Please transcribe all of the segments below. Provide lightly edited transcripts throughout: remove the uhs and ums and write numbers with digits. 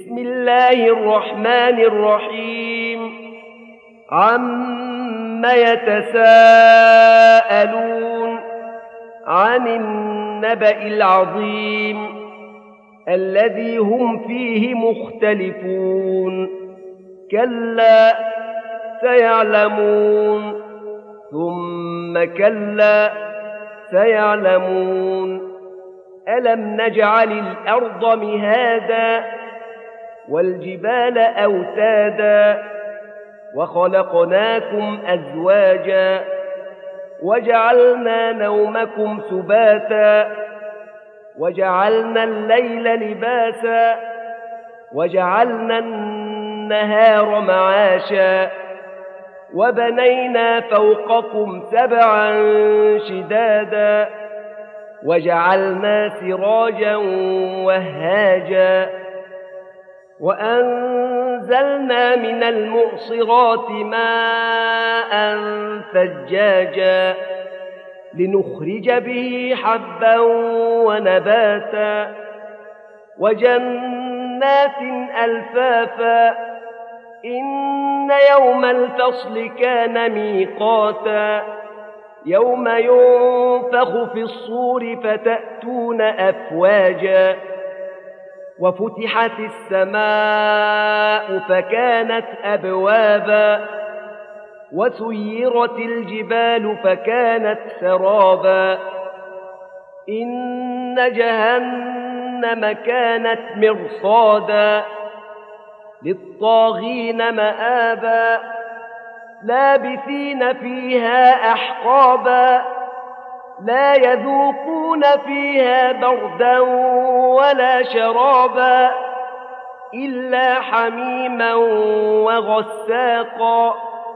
بسم الله الرحمن الرحيم عم يتساءلون عن النبأ العظيم الذي هم فيه مختلفون كلا سيعلمون ثم كلا سيعلمون ألم نجعل الأرض مهادا والجبال أوتادا وخلقناكم أزواجا وجعلنا نومكم سباتا وجعلنا الليل لباسا وجعلنا النهار معاشا وبنينا فوقكم سبعا شدادا وجعلنا سراجا وهاجا وأنزلنا من المعصرات ماء ثجاجا لنخرج به حبا ونباتا وجنات ألفافا إن يوم الفصل كان ميقاتا يوم ينفخ في الصور فتأتون أفواجا وفتحت السماء فكانت أبوابا وسيرت الجبال فكانت سرابا إن جهنم كانت مرصادا للطاغين مآبا لابثين فيها أحقابا لا يذوقون فيها بردا ولا شرابا إلا حميما وغساقا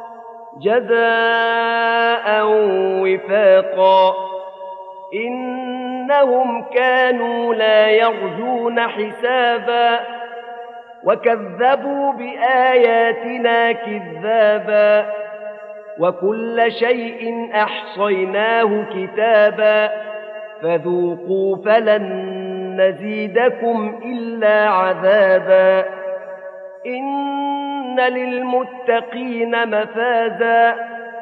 جزاء وفاقا إنهم كانوا لا يرجون حسابا وكذبوا بآياتنا كذابا وكل شيء أحصيناه كتابا فذوقوا فلن نزيدكم إلا عذابا إن للمتقين مفازا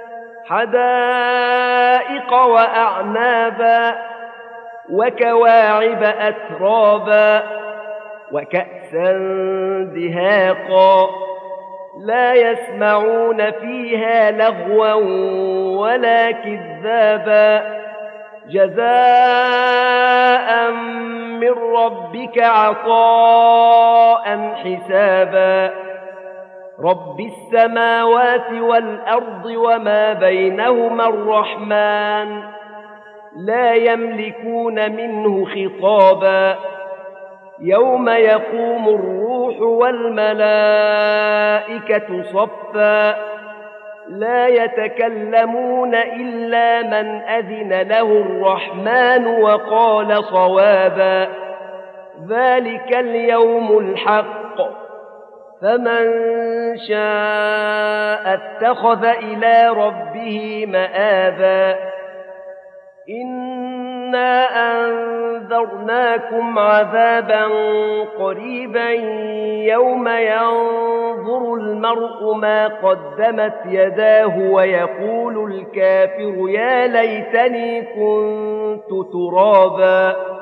حدائق وأعنابا وكواعب أترابا وكأسا دهاقا لا يسمعون فيها لغوا ولا كذابا جزاء من ربك عطاء حسابا رب السماوات والأرض وما بينهما الرحمن لا يملكون منه خطابا يوم يقوم الروح والملائكة صفا لا يتكلمون إلا من أذن له الرحمن وقال صوابا ذلك اليوم الحق فمن شاء اتخذ إلى ربه مآبا إنا أنذرناكم عذابا قريبا يوم ينظر المرء ما قدمت يداه ويقول الكافر يا ليتني كنت ترابا